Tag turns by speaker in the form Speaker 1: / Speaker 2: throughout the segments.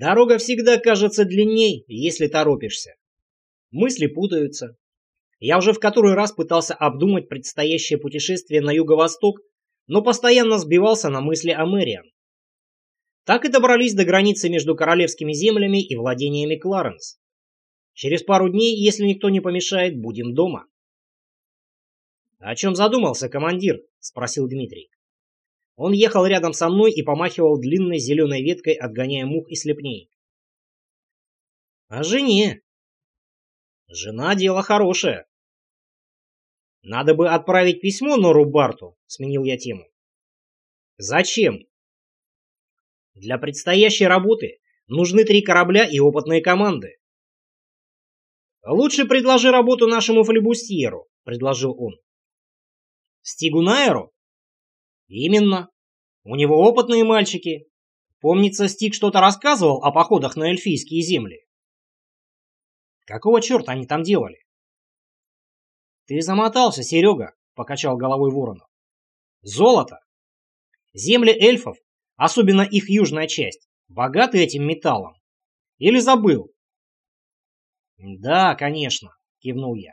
Speaker 1: Дорога всегда кажется длинней, если торопишься. Мысли путаются. Я уже в который раз пытался обдумать предстоящее путешествие на юго-восток, но постоянно сбивался на мысли о Мэриан. Так и добрались до границы между королевскими землями и владениями Кларенс. Через пару дней, если никто не помешает, будем дома. «О чем задумался, командир?» – спросил Дмитрий. Он ехал рядом со мной и помахивал длинной зеленой веткой, отгоняя мух и слепней. «О жене. Жена – дело хорошее. Надо бы отправить письмо Нору Барту», – сменил я тему. «Зачем?» «Для предстоящей работы нужны 3 корабля и опытные команды». «Лучше предложи работу нашему флебустьеру», – предложил он. «Стигу Найеру?» «Именно. У него опытные мальчики. Помнится, Стиг что-то рассказывал о походах на эльфийские земли». «Какого черта они там делали?» «Ты замотался, Серега», — покачал головой Воронов. «Золото. Земли эльфов, особенно их южная часть, богаты этим металлом. Или забыл?» «Да, конечно», — кивнул я.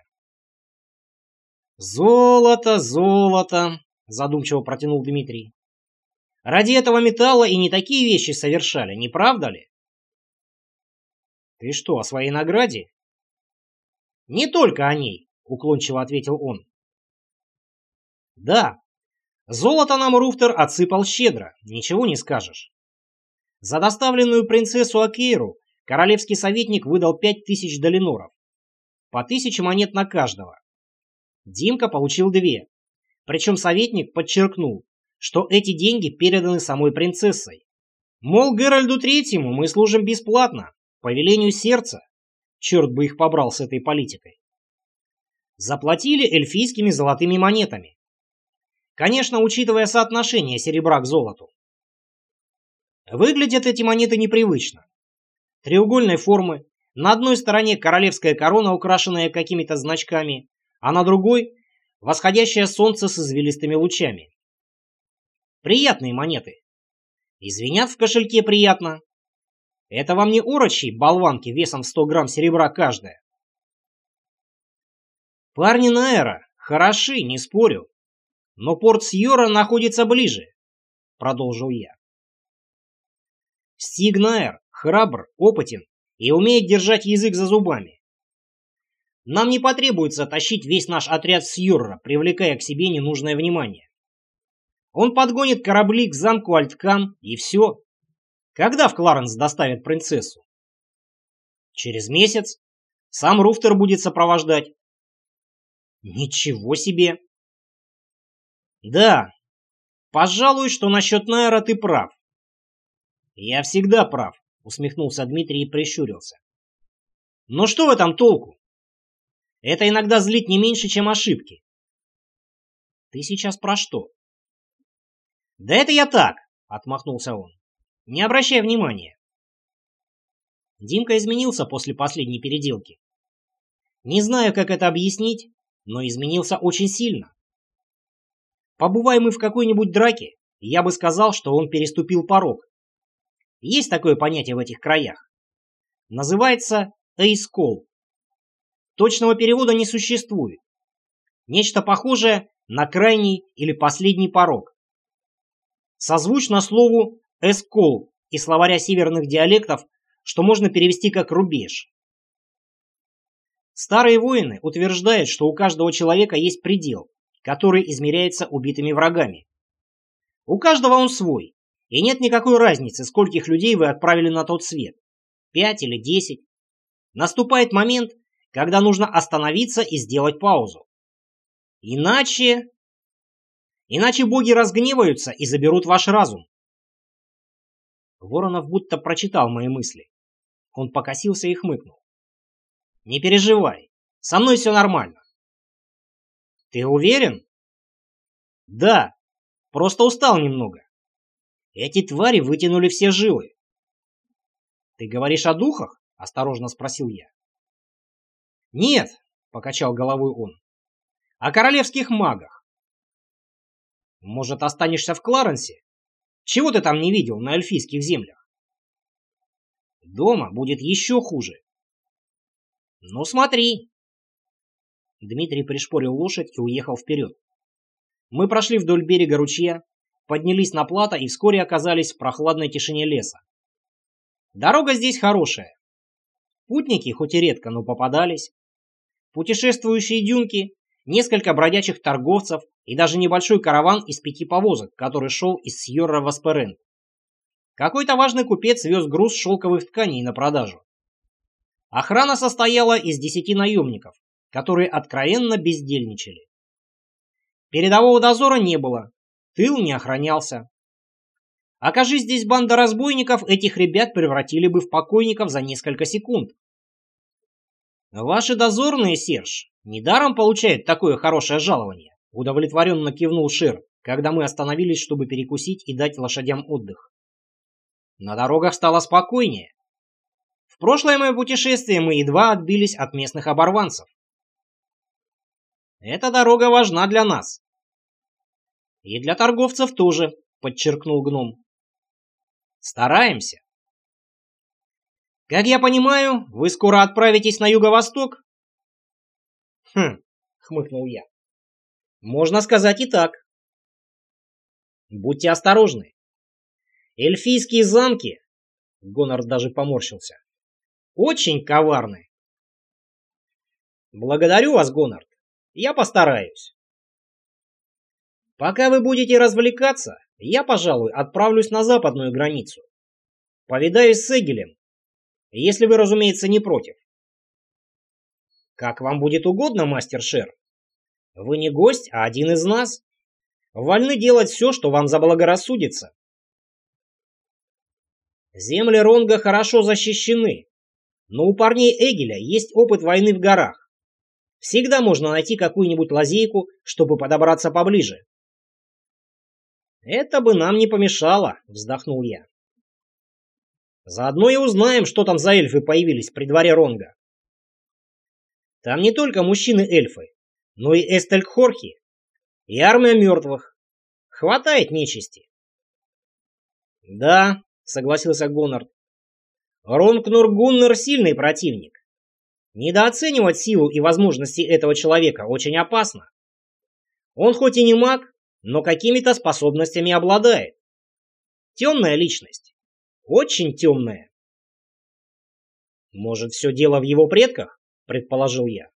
Speaker 1: «Золото, золото», — задумчиво протянул Дмитрий. «Ради этого металла и не такие вещи совершали, не правда ли?» «Ты что, о своей награде?» «Не только о ней», — уклончиво ответил он. «Да, золото нам Руфтер отсыпал щедро, ничего не скажешь. За доставленную принцессу Акейру королевский советник выдал 5000 долиноров, по 1000 монет на каждого. Димка получил 2, причем советник подчеркнул, что эти деньги переданы самой принцессой. Мол, Геральду Третьему мы служим бесплатно, по велению сердца. Черт бы их побрал с этой политикой. Заплатили эльфийскими золотыми монетами. Конечно, учитывая соотношение серебра к золоту. Выглядят эти монеты непривычно. Треугольной формы, на одной стороне королевская корона, украшенная какими-то значками, а на другой — восходящее солнце с извилистыми лучами. Приятные монеты. И звенят в кошельке приятно. Это вам не орочи болванки весом в 100 грамм серебра каждая. Парни Найера хороши, не спорю. Но порт Сьора находится ближе, продолжил я. Стиг Найер храбр, опытен и умеет держать язык за зубами. Нам не потребуется тащить весь наш отряд с Йорра, привлекая к себе ненужное внимание. Он подгонит корабли к замку Альткам, и все. Когда в Кларенс доставят принцессу? Через месяц. Сам Руфтер будет сопровождать. Ничего себе. Да, пожалуй, что насчет Найера ты прав. Я всегда прав, усмехнулся Дмитрий и прищурился. Но что в этом толку? Это иногда злит не меньше, чем ошибки. Ты сейчас про что? Да это я так, отмахнулся он. Не обращай внимания. Димка изменился после последней переделки. Не знаю, как это объяснить, но изменился очень сильно. Побывай мы в какой-нибудь драке, я бы сказал, что он переступил порог. Есть такое понятие в этих краях. Называется эйскол. Точного перевода не существует. Нечто похожее на крайний или последний порог. Созвучно слову эскол из словаря северных диалектов, что можно перевести как рубеж. Старые воины утверждают, что у каждого человека есть предел, который измеряется убитыми врагами. У каждого он свой, и нет никакой разницы, скольких людей вы отправили на тот свет. 5 или 10. Наступает момент, когда нужно остановиться и сделать паузу. Иначе боги разгневаются и заберут ваш разум. Воронов будто прочитал мои мысли. Он покосился и хмыкнул. Не переживай, со мной все нормально. Ты уверен? Да, просто устал немного. Эти твари вытянули все жилы. Ты говоришь о духах? Осторожно спросил я. Нет, покачал головой он. О королевских магах. Может, останешься в Кларенсе? Чего ты там не видел на эльфийских землях? Дома будет еще хуже. Ну смотри. Дмитрий пришпорил лошадь и уехал вперед. Мы прошли вдоль берега ручья, поднялись на плато и вскоре оказались в прохладной тишине леса. Дорога здесь хорошая. Путники, хоть и редко, но попадались. Путешествующие дюнки, несколько бродячих торговцев и даже небольшой караван из 5 повозок, который шел из Сьерра в Эсперент. Какой-то важный купец вез груз шелковых тканей на продажу. Охрана состояла из 10 наемников, которые откровенно бездельничали. Передового дозора не было, тыл не охранялся. Окажись здесь банда разбойников, этих ребят превратили бы в покойников за несколько секунд. Ваши дозорные, Серж, недаром получают такое хорошее жалование, удовлетворенно кивнул Шер, когда мы остановились, чтобы перекусить и дать лошадям отдых. На дорогах стало спокойнее. В прошлое мое путешествие мы едва отбились от местных оборванцев. Эта дорога важна для нас. И для торговцев тоже, подчеркнул гном. Стараемся. Как я понимаю, вы скоро отправитесь на юго-восток? Хмыкнул я. Можно сказать и так. Будьте осторожны. Эльфийские замки, Гонорд даже поморщился, очень коварны. Благодарю вас, Гонорд. Я постараюсь. Пока вы будете развлекаться, я, пожалуй, отправлюсь на западную границу. Повидаюсь с Эгелем, если вы, разумеется, не против. Как вам будет угодно, мастер Шер. Вы не гость, а один из нас. Вольны делать все, что вам заблагорассудится. Земли Ронга хорошо защищены, но у парней Эгеля есть опыт войны в горах. Всегда можно найти какую-нибудь лазейку, чтобы подобраться поближе. Это бы нам не помешало, вздохнул я. Заодно и узнаем, что там за эльфы появились при дворе Ронга. Там не только мужчины-эльфы, но и Эстельхорхи, и армия мертвых. Хватает нечисти. Да, согласился Гонорд. Ронгнор-Гуннер сильный противник. Недооценивать силу и возможности этого человека очень опасно. Он хоть и не маг, но какими-то способностями обладает. Темная личность. Очень темная. Может, все дело в его предках, предположил я.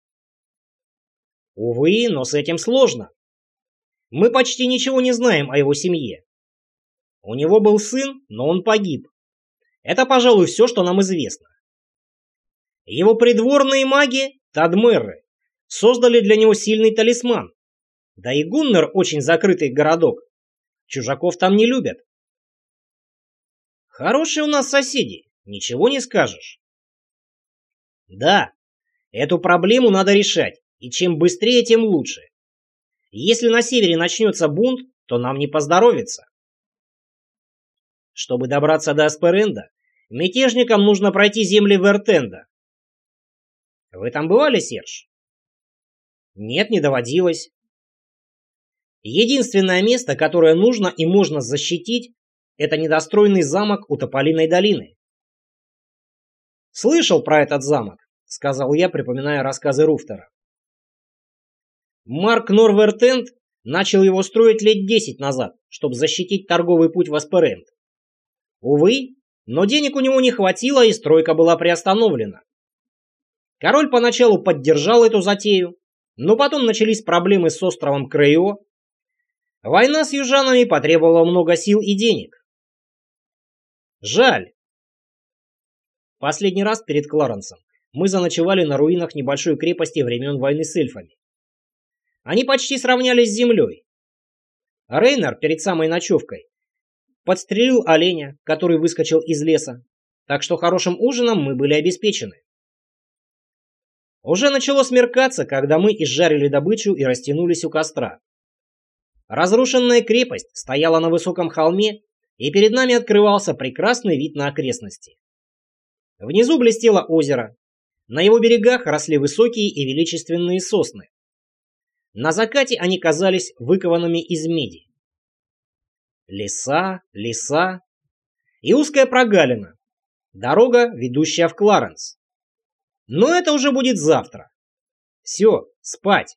Speaker 1: Увы, но с этим сложно. Мы почти ничего не знаем о его семье. У него был сын, но он погиб. Это, пожалуй, все, что нам известно. Его придворные маги, Тадмерры, создали для него сильный талисман. Да и Гуннер очень закрытый городок. Чужаков там не любят. Хорошие у нас соседи, ничего не скажешь. Да, эту проблему надо решать, и чем быстрее, тем лучше. Если на севере начнется бунт, то нам не поздоровится. Чтобы добраться до Эсперенда, мятежникам нужно пройти земли Вертенда. Вы там бывали, Серж? Нет, не доводилось. Единственное место, которое нужно и можно защитить, это недостроенный замок у Тополиной долины. Слышал про этот замок, сказал я, припоминая рассказы Руфтера. Марк Норвертенд начал его строить лет 10 назад, чтобы защитить торговый путь в Эсперенд. Увы, но денег у него не хватило, и стройка была приостановлена. Король поначалу поддержал эту затею, но потом начались проблемы с островом Крейо. Война с южанами потребовала много сил и денег. Жаль. Последний раз перед Кларенсом мы заночевали на руинах небольшой крепости времен войны с эльфами. Они почти сравнялись с землей. Рейнар перед самой ночевкой подстрелил оленя, который выскочил из леса, так что хорошим ужином мы были обеспечены. Уже начало смеркаться, когда мы изжарили добычу и растянулись у костра. Разрушенная крепость стояла на высоком холме, и перед нами открывался прекрасный вид на окрестности. Внизу блестело озеро. На его берегах росли высокие и величественные сосны. На закате они казались выкованными из меди. Леса, леса и узкая прогалина. Дорога, ведущая в Кларенс. Но это уже будет завтра. Все, спать.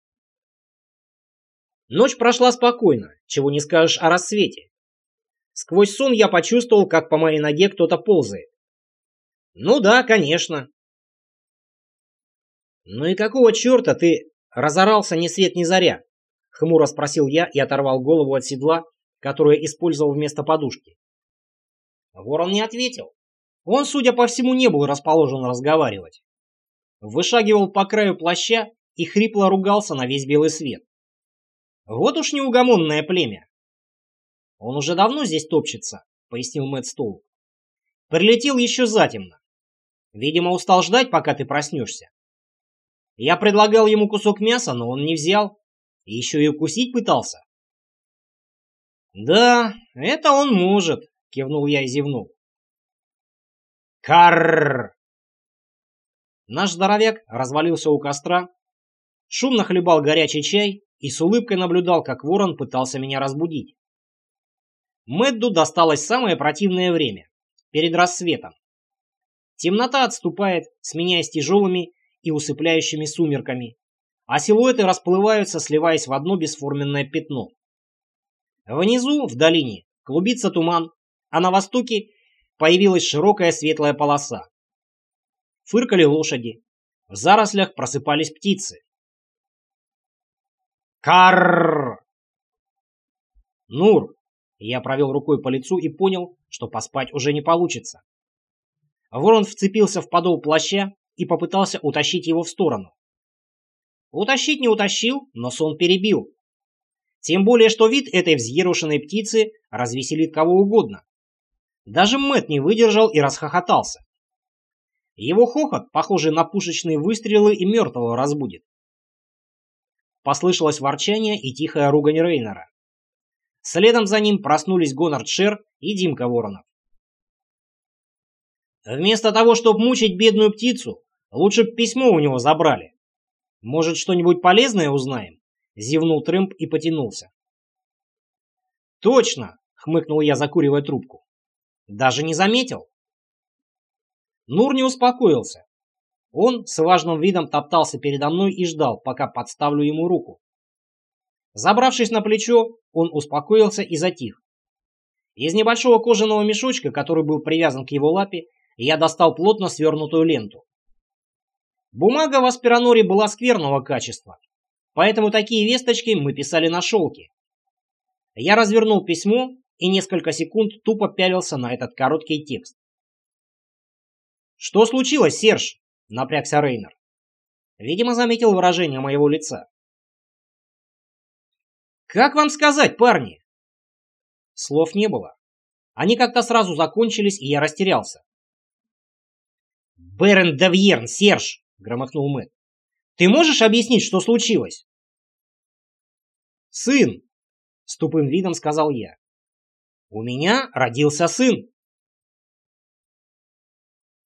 Speaker 1: Ночь прошла спокойно, чего не скажешь о рассвете. Сквозь сон я почувствовал, как по моей ноге кто-то ползает. Ну да, конечно. Ну и какого черта ты разорался ни свет ни заря? Хмуро спросил я и оторвал голову от седла, которое использовал вместо подушки. Ворон не ответил. Он, судя по всему, не был расположен разговаривать. Вышагивал по краю плаща и хрипло ругался на весь белый свет. Вот уж неугомонное племя. Он уже давно здесь топчется, пояснил Мэтт Стоук. Прилетел еще затемно. Видимо, устал ждать, пока ты проснешься. Я предлагал ему кусок мяса, но он не взял. И еще и укусить пытался. Да, это он может, кивнул я и зевнул. Карр! Наш здоровяк развалился у костра, шумно хлебал горячий чай и с улыбкой наблюдал, как ворон пытался меня разбудить. Мэдду досталось самое противное время, перед рассветом. Темнота отступает, сменяясь тяжелыми и усыпляющими сумерками, а силуэты расплываются, сливаясь в одно бесформенное пятно. Внизу, в долине, клубится туман, а на востоке появилась широкая светлая полоса. Фыркали лошади, в зарослях просыпались птицы. Карр! Нур! Я провел рукой по лицу и понял, что поспать уже не получится. Ворон вцепился в подол плаща и попытался утащить его в сторону. Утащить не утащил, но сон перебил. Тем более, что вид этой взъерошенной птицы развеселит кого угодно. Даже Мэтт не выдержал и расхохотался. Его хохот, похожий на пушечные выстрелы, и мертвого разбудит. Послышалось ворчание и тихая ругань Рейнера. Следом за ним проснулись Гонард Шер и Димка Воронов. Вместо того, чтобы мучить бедную птицу, лучше б письмо у него забрали. Может, что-нибудь полезное узнаем? Зевнул Трэмп и потянулся. Точно, хмыкнул я, закуривая трубку. Даже не заметил. Нур не успокоился. Он с важным видом топтался передо мной и ждал, пока подставлю ему руку. Забравшись на плечо, он успокоился и затих. Из небольшого кожаного мешочка, который был привязан к его лапе, я достал плотно свернутую ленту. Бумага в аспираноре была скверного качества, поэтому такие весточки мы писали на шелке. Я развернул письмо и несколько секунд тупо пялился на этот короткий текст. «Что случилось, Серж?» — напрягся Рейнер. Видимо, заметил выражение моего лица. «Как вам сказать, парни?» Слов не было. Они как-то сразу закончились, и я растерялся. «Берен Давьерн, Серж!» — громыхнул Мэтт. «Ты можешь объяснить, что случилось?» «Сын!» — с тупым видом сказал я. «У меня родился сын!»